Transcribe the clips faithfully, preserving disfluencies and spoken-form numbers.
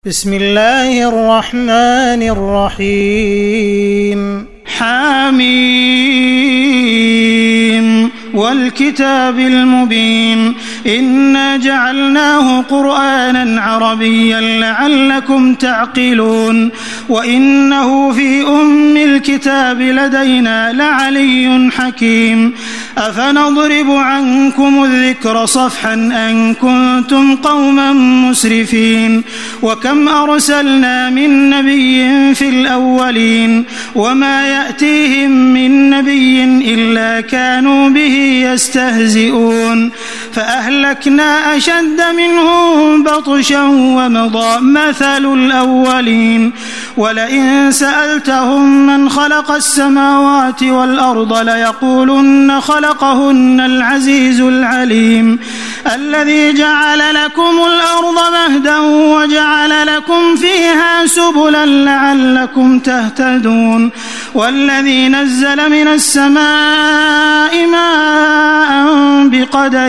بسم الله الرحمن الرحيم حميم والكتاب المبين إنا جعلناه قرآنا عربيا لعلكم تعقلون وإنه في أم الكتاب لدينا لعلي حكيم أفنضرب عنكم الذكر صفحا أن كنتم قوما مسرفين وكم أرسلنا من نبي في الأولين وما يأتيهم من نبي إلا كانوا به يستهزئون فأهلكنا أشد منهم بطشا ومضى مثل الأولين ولئن سألتهم من خلق السماوات والأرض ليقولن خلقهن العزيز العليم الذي جعل لكم الأرض مهدا وجعل لكم فيها سبلا لعلكم تهتدون والذي نزل من السماء ماء بقدر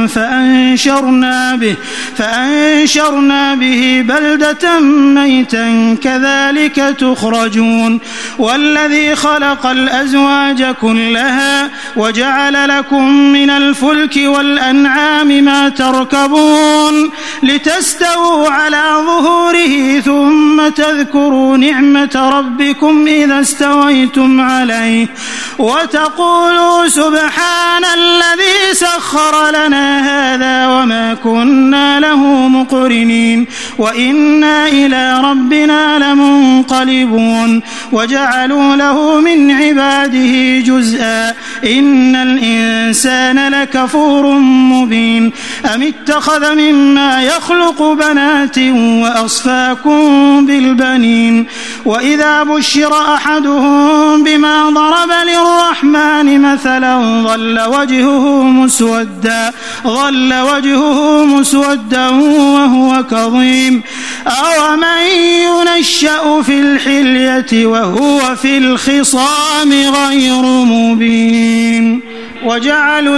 فأنشرنا به فأنشرنا به بلدة ميتا كذلك تخرجون والذي خلق الأزواج كلها وجعل لكم من الفلك والأنعام ما تركبون لتستووا على ظهوره ثم تذكروا نعمة ربكم إذا استويتم عليه وتقولوا سبحان الذي سخر لنا هذا وما كنا له مقرنين وإنا إلى ربنا لمنقلبون وجعلوا له من عباده جزءا إن الإنسان لكفور مبين أم اتخذ مما يخلق بنات وأصفاكم بالبنين وإذا بشر أحدهم بما ضرب للرحمن مثلا ظل وجهه مسودا ظل وجهه مسودا وهو كظيم أومن ينشأ في الحلية وهو في الخصام غير مبين وجعلوا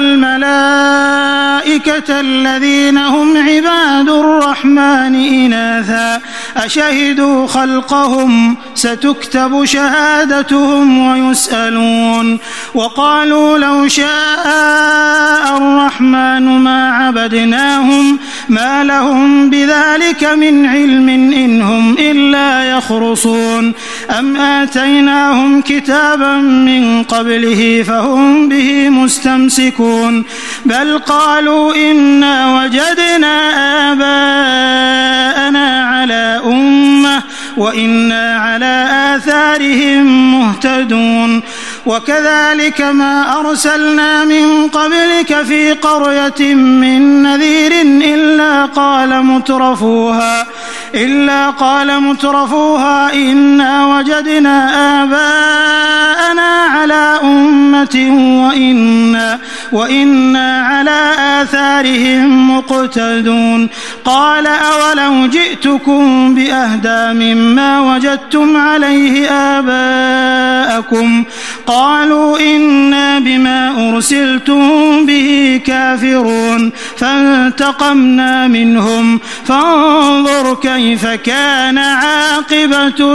الملائكة الذين هم عباد الرحمن إناثا أشهدوا خلقهم ستكتب شهادتهم ويسألون وقالوا لو شاء الرحمن ما عبدناهم ما لهم بذلك من علم إن هم إلا يخرصون أم آتيناهم كتابا من قبله فهم به مستمسكون بل قالوا إنا وجدنا آباءنا على أمة وإنا على آثارهم مهتدون وكذلك ما أرسلنا من قبلك في قرية من نذير إلا قال مترفوها إلا قال مترفوها إنا وجدنا آباءنا على أمة وإنا, وإنا على آثارهم مقتدون قال أولو جئتكم بأهدى مما وجدتم عليه آباءكم قالوا إنا بما أرسلتم به كافرون فانتقمنا منهم فانظر كيف كان عاقبة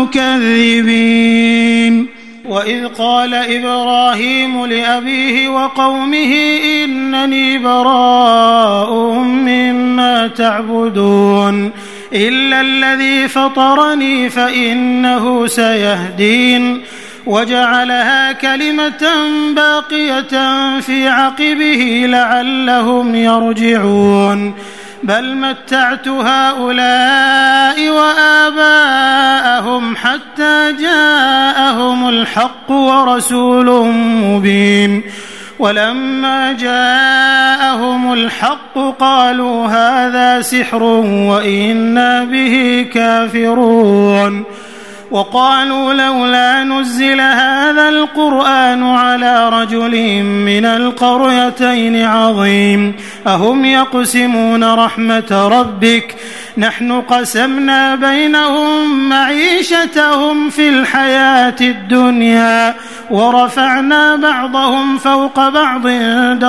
المكذبين وإذ قال إبراهيم لأبيه وقومه إنني براء مما تعبدون إلا الذي فطرني فإنه سيهدين وجعلها كلمة باقية في عقبه لعلهم يرجعون بل متعت هؤلاء وآباءهم حتى جاءهم الحق ورسول مبين ولما جاءهم الحق قالوا هذا سحر وإنا به كافرون وقالوا لولا نزل هذا القرآن على رجل من القريتين عظيم أهم يقسمون رحمة ربك نحن قسمنا بينهم معيشتهم في الحياة الدنيا ورفعنا بعضهم فوق بعض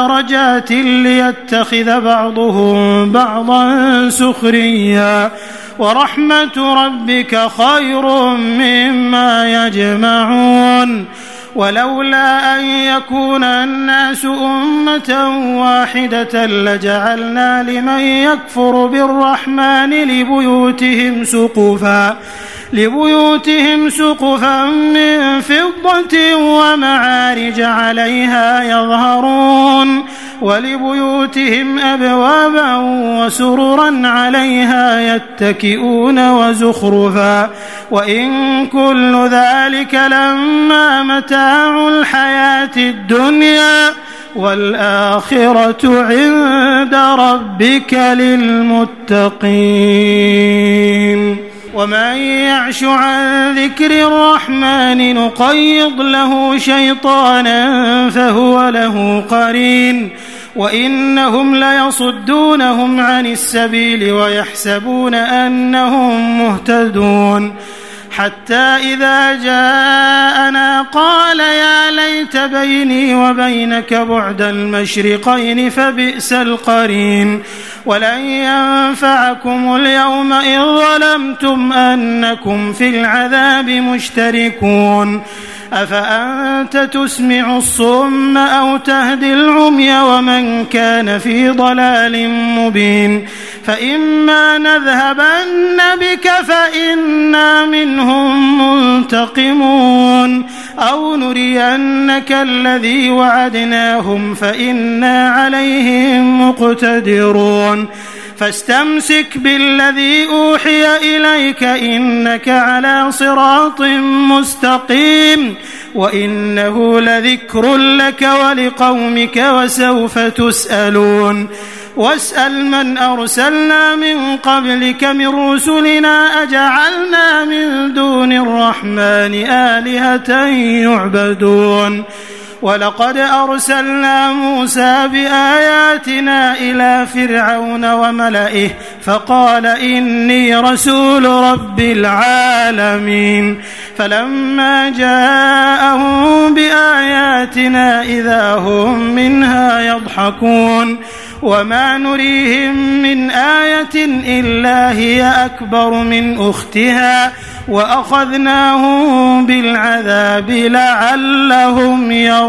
درجات ليتخذ بعضهم بعضا سخريا ورحمة ربك خير مما يجمعون ولولا أن يكون الناس أمة واحدة لجعلنا لمن يكفر بالرحمن لبيوتهم سقفا لبيوتهم سقفا من فضة ومعارج عليها يظهرون ولبيوتهم أبوابا وسررا عليها يتكئون وزخرفا وإن كل ذلك لما متاع الحياة الدنيا والآخرة عند ربك للمتقين ومن يعش عن ذكر الرحمن نقيض له شيطانا فهو له قرين وإنهم ليصدونهم عن السبيل ويحسبون أنهم مهتدون حتى إذا جاءنا قال يا ليت بيني وبينك بعد المشرقين فبئس القرين ولن ينفعكم اليوم إذ ظلمتم أنكم في العذاب مشتركون أفأنت تسمع الصم أو تهدي العمي ومن كان في ضلال مبين فإما نذهبن بك فإنا منهم منتقمون أو نرينك الذي وعدناهم فإنا عليهم مقتدرون فاستمسك بالذي أوحي إليك إنك على صراط مستقيم وإنه لذكر لك ولقومك وسوف تسألون واسأل من أرسلنا من قبلك من رسلنا أجعلنا من دون الرحمن آلهة يعبدون ولقد أرسلنا موسى بآياتنا إلى فرعون وملئه فقال إني رسول رب العالمين فلما جاءهم بآياتنا إذا هم منها يضحكون وما نريهم من آية إلا هي أكبر من أختها وأخذناهم بالعذاب لعلهم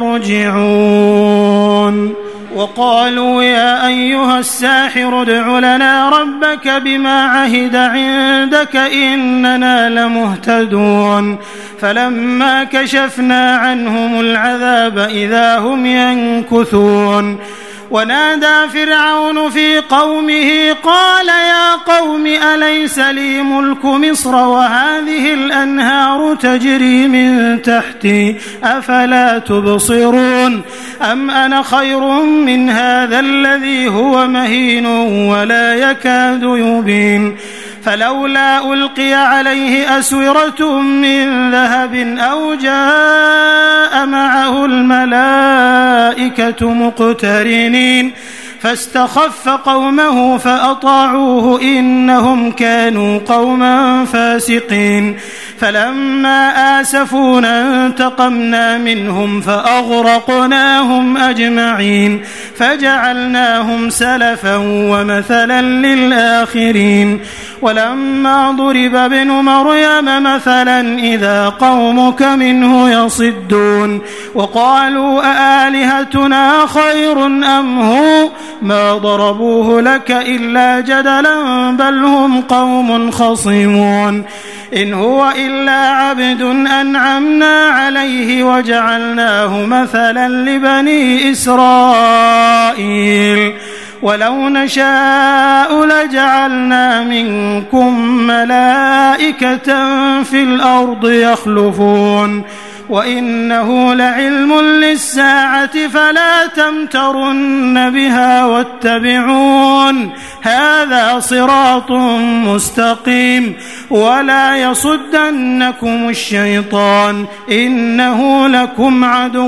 يرجعون وقالوا يا أيها الساحر ادع لنا ربك بما عهد عندك إننا لمهتدون فلما كشفنا عنهم العذاب إذا هم ينكثون ونادى فرعون في قومه قال يا قوم أليس لي ملك مصر وهذه الأنهار تجري من تحتي أفلا تبصرون أم أنا خير من هذا الذي هو مهين ولا يكاد يبين فلولا ألقي عليه أسورة من ذهب أو جاء معه الملائكة مقترنين فاستخف قومه فأطاعوه إنهم كانوا قوما فاسقين فلما آسفونا انتقمنا منهم فأغرقناهم أجمعين فجعلناهم سلفا ومثلا للآخرين ولما ضرب ابن مريم مثلا إذا قومك منه يصدون وقالوا أآلهتنا خير أم هو ما ضربوه لك إلا جدلا بل هم قوم خصمون إن هو إلا عبد أنعمنا عليه وجعلناه مثلا لبني إسرائيل ولو نشاء لجعلنا منكم ملائكة في الأرض يخلفون وإنه لعلم للساعة فلا تمترن بها واتبعون هذا صراط مستقيم ولا يصدنكم الشيطان إنه لكم عدو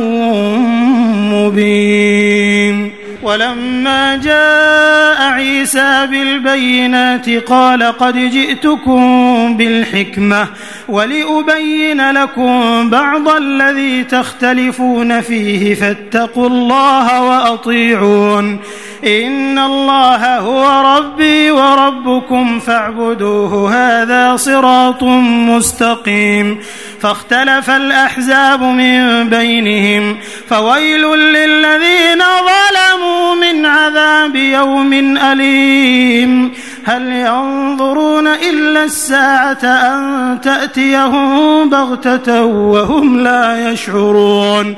مبين ولما جاء عيسى بالبينات قال قد جئتكم بالحكمة ولأبين لكم بعض الذي تختلفون فيه فاتقوا الله وأطيعون إن الله هو ربي وربكم فاعبدوه هذا صراط مستقيم فاختلف الأحزاب من بينهم فويل للذين ظلموا من عذاب يوم أليم هل ينظرون إلا الساعة أن تأتيهم بغتة وهم لا يشعرون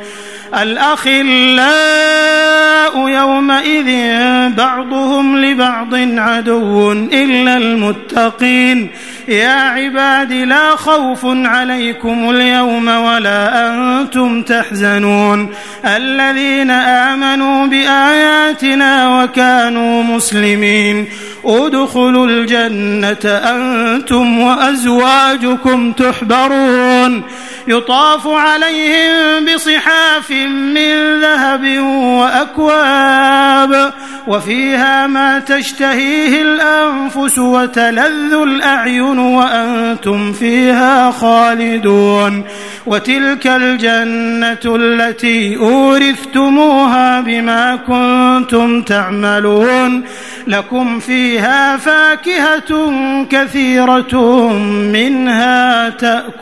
الأخلاء يومئذ بعضهم لبعض عدو إلا المتقين يا عباد لا خوف عليكم اليوم ولا أنتم تحزنون الذين آمنوا بآياتنا وكانوا مسلمين ادخلوا الجنة أنتم وأزواجكم تحبرون يطاف عليهم بصحاف من ذهب وأكواب وفيها ما تشتهيه الأنفس وتلذ الأعين وأنتم فيها خالدون وتلك الجنة التي أورثتموها بما كنتم تعملون لكم فيها فاكهة كثيرة منها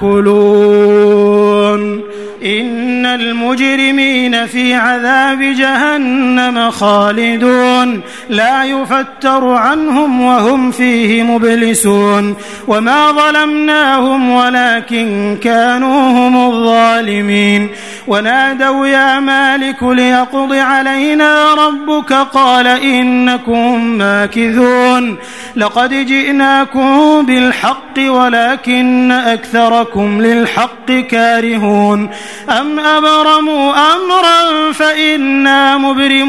تأكلون إن المجرمين في عذاب جهنم خالدون لا يفتر عنهم وهم فيه مبلسون وما ظلمناهم ولكن كانوا هم الظالمين ونادوا يا مالك ليقض علينا ربك قال إنكم ماكثون لقد جئناكم بالحق ولكن أكثركم للحق كارهون أم أبرموا أمرا فإنا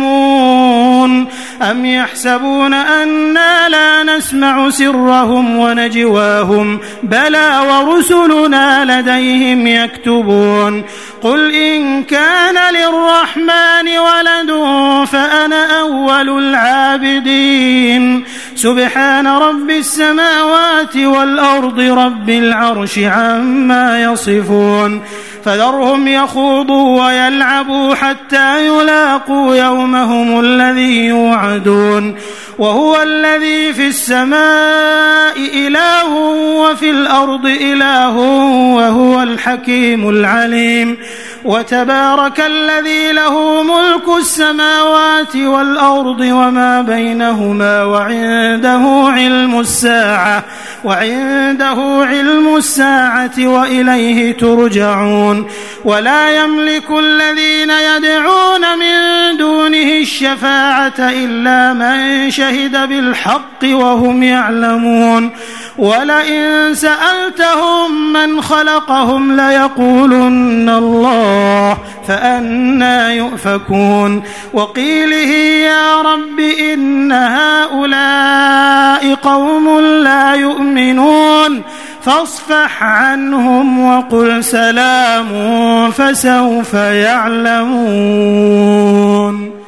مبرمون أم يحسبون أنا لا نسمع سرهم ونجواهم بلى ورسلنا لديهم يكتبون قل إن كان للرحمن ولد فأنا أول العابدين سبحان رب السماوات والأرض رب العرش عما يصفون فذرهم يخوضوا ويلعبوا حتى يلاقوا يومهم الذي يوعدون وهو الذي في السماء إله وفي الأرض إله وهو الحكيم العليم وتبارك الذي له ملك السماوات والأرض وما بينهما وعنده علم الساعة وعنده علم الساعة وإليه ترجعون ولا يملك الذين يدعون من دونه الشفاعة إلا من شهد بالحق وهم يعلمون ولئن سألتهم من خلقهم ليقولن الله فأنى يؤفكون وقيله يا رب إن هؤلاء قوم لا يؤمنون فاصفح عنهم وقل سلام فسوف يعلمون.